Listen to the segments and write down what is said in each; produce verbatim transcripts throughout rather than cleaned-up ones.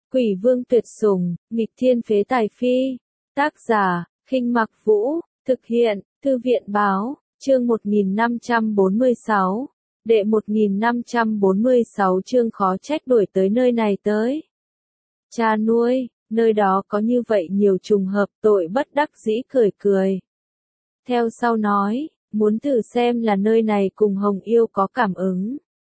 Quỷ vương tuyệt sủng, nghịch thiên phế tài phi. Tác giả, Khinh Mặc Vũ, thực hiện, Thư viện báo, chương một nghìn năm trăm bốn mươi sáu. Đệ một nghìn năm trăm bốn mươi sáu chương khó trách đuổi tới nơi này tới. Cha nuôi, nơi đó có như vậy nhiều trùng hợp, tội bất đắc dĩ cười cười. Theo sau nói, muốn thử xem là nơi này cùng Hồng Yêu có cảm ứng.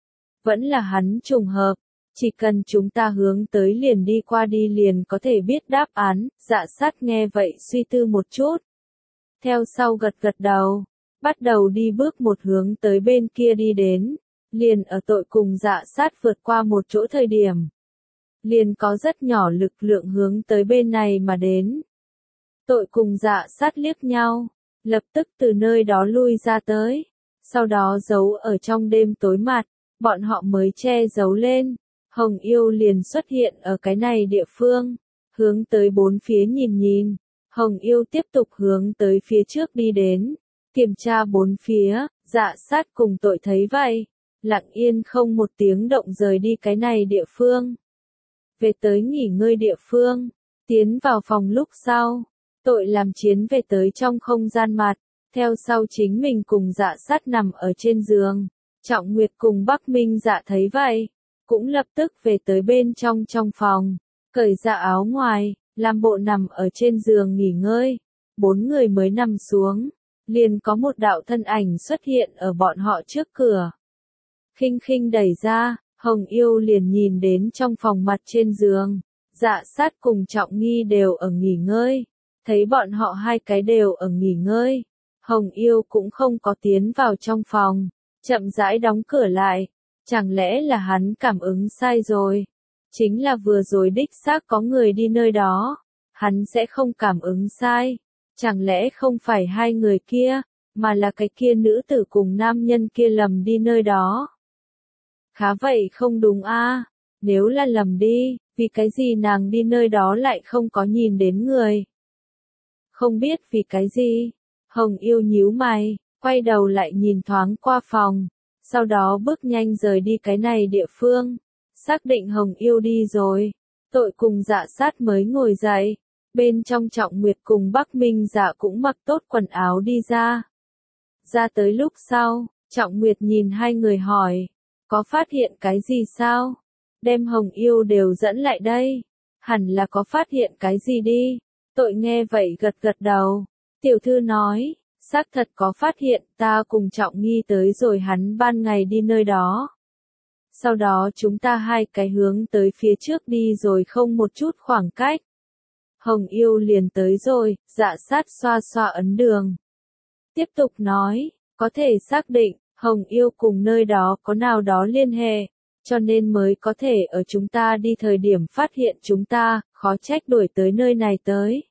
Vẫn là hắn trùng hợp, chỉ cần chúng ta hướng tới liền đi qua đi liền có thể biết đáp án. Dạ sát nghe vậy suy tư một chút. Theo sau gật gật đầu, bắt đầu đi bước một hướng tới bên kia đi đến. Liền ở tội cùng dạ sát vượt qua một chỗ thời điểm. Liền có rất nhỏ lực lượng hướng tới bên này mà đến. Tội cùng dạ sát liếc nhau, lập tức từ nơi đó lui ra tới. Sau đó giấu ở trong đêm tối mặt, bọn họ mới che giấu lên. Hồng Yêu liền xuất hiện ở cái này địa phương, hướng tới bốn phía nhìn nhìn. Hồng Yêu tiếp tục hướng tới phía trước đi đến, kiểm tra bốn phía. Dạ sát cùng tội thấy vậy, lặng yên không một tiếng động rời đi cái này địa phương. Về tới nghỉ ngơi địa phương, tiến vào phòng lúc sau, tội làm chiến về tới trong không gian mặt, theo sau chính mình cùng dạ sát nằm ở trên giường. Trọng Nguyệt cùng Bắc Minh Dạ thấy vậy, cũng lập tức về tới bên trong trong phòng, cởi ra áo ngoài, làm bộ nằm ở trên giường nghỉ ngơi. Bốn người mới nằm xuống, liền có một đạo thân ảnh xuất hiện ở bọn họ trước cửa. Khinh khinh đẩy ra, Hồng Yêu liền nhìn đến trong phòng mặt trên giường, dạ sát cùng Trọng Nghi đều ở nghỉ ngơi. Thấy bọn họ hai cái đều ở nghỉ ngơi, Hồng Yêu cũng không có tiến vào trong phòng, chậm rãi đóng cửa lại. Chẳng lẽ là hắn cảm ứng sai rồi? Chính là vừa rồi đích xác có người đi nơi đó, hắn sẽ không cảm ứng sai. Chẳng lẽ không phải hai người kia, mà là cái kia nữ tử cùng nam nhân kia lầm đi nơi đó? Khá vậy không đúng a, nếu là lầm đi, vì cái gì nàng đi nơi đó lại không có nhìn đến người? Không biết vì cái gì? Hồng Yêu nhíu mày, quay đầu lại nhìn thoáng qua phòng. Sau đó bước nhanh rời đi cái này địa phương. Xác định Hồng Yêu đi rồi, tội cùng dạ sát mới ngồi dậy. Bên trong Trọng Nguyệt cùng Bắc Minh Dạ cũng mặc tốt quần áo đi ra. Ra tới lúc sau, Trọng Nguyệt nhìn hai người hỏi, có phát hiện cái gì sao? Đem Hồng Yêu đều dẫn lại đây. Hẳn là có phát hiện cái gì đi. Tội nghe vậy gật gật đầu. Tiểu thư nói, xác thật có phát hiện, ta cùng Trọng Nghi tới rồi hắn ban ngày đi nơi đó. Sau đó chúng ta hai cái hướng tới phía trước đi rồi không một chút khoảng cách. Hồng Yêu liền tới rồi, dạ sát xoa xoa ấn đường. Tiếp tục nói, có thể xác định, Hồng Yêu cùng nơi đó có nào đó liên hệ, cho nên mới có thể ở chúng ta đi thời điểm phát hiện chúng ta, khó trách đuổi tới nơi này tới.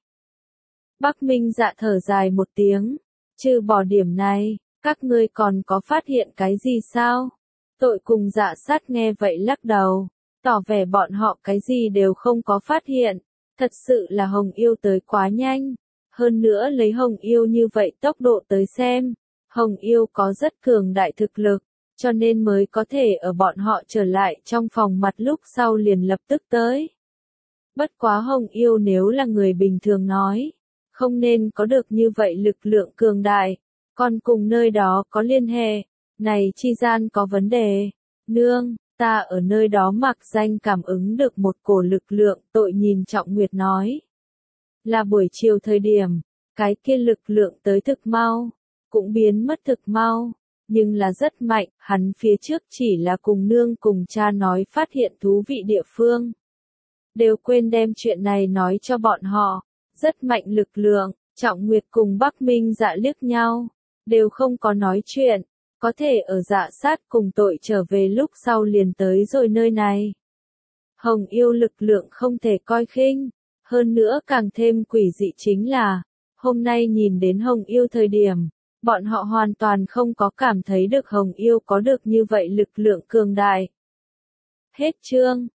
Bắc Minh Dạ thở dài một tiếng. Trừ bỏ điểm này, các ngươi còn có phát hiện cái gì sao? Tội cùng dạ sát nghe vậy lắc đầu, tỏ vẻ bọn họ cái gì đều không có phát hiện. Thật sự là Hồng Yêu tới quá nhanh. Hơn nữa lấy Hồng Yêu như vậy tốc độ tới xem, Hồng Yêu có rất cường đại thực lực, cho nên mới có thể ở bọn họ trở lại trong phòng mặt lúc sau liền lập tức tới. Bất quá Hồng Yêu nếu là người bình thường nói, không nên có được như vậy lực lượng cường đại, còn cùng nơi đó có liên hệ, này chi gian có vấn đề. Nương, ta ở nơi đó mặc danh cảm ứng được một cổ lực lượng. Tội nhìn Trọng Nguyệt nói, là buổi chiều thời điểm, cái kia lực lượng tới thực mau, cũng biến mất thực mau, nhưng là rất mạnh. Hắn phía trước chỉ là cùng nương cùng cha nói phát hiện thú vị địa phương, đều quên đem chuyện này nói cho bọn họ. Rất mạnh lực lượng. Trọng Nguyệt cùng Bắc Minh Dạ liếc nhau, đều không có nói chuyện, có thể ở dạ sát cùng tội trở về lúc sau liền tới rồi nơi này. Hồng Yêu lực lượng không thể coi khinh, hơn nữa càng thêm quỷ dị chính là, hôm nay nhìn đến Hồng Yêu thời điểm, bọn họ hoàn toàn không có cảm thấy được Hồng Yêu có được như vậy lực lượng cường đại. Hết chương.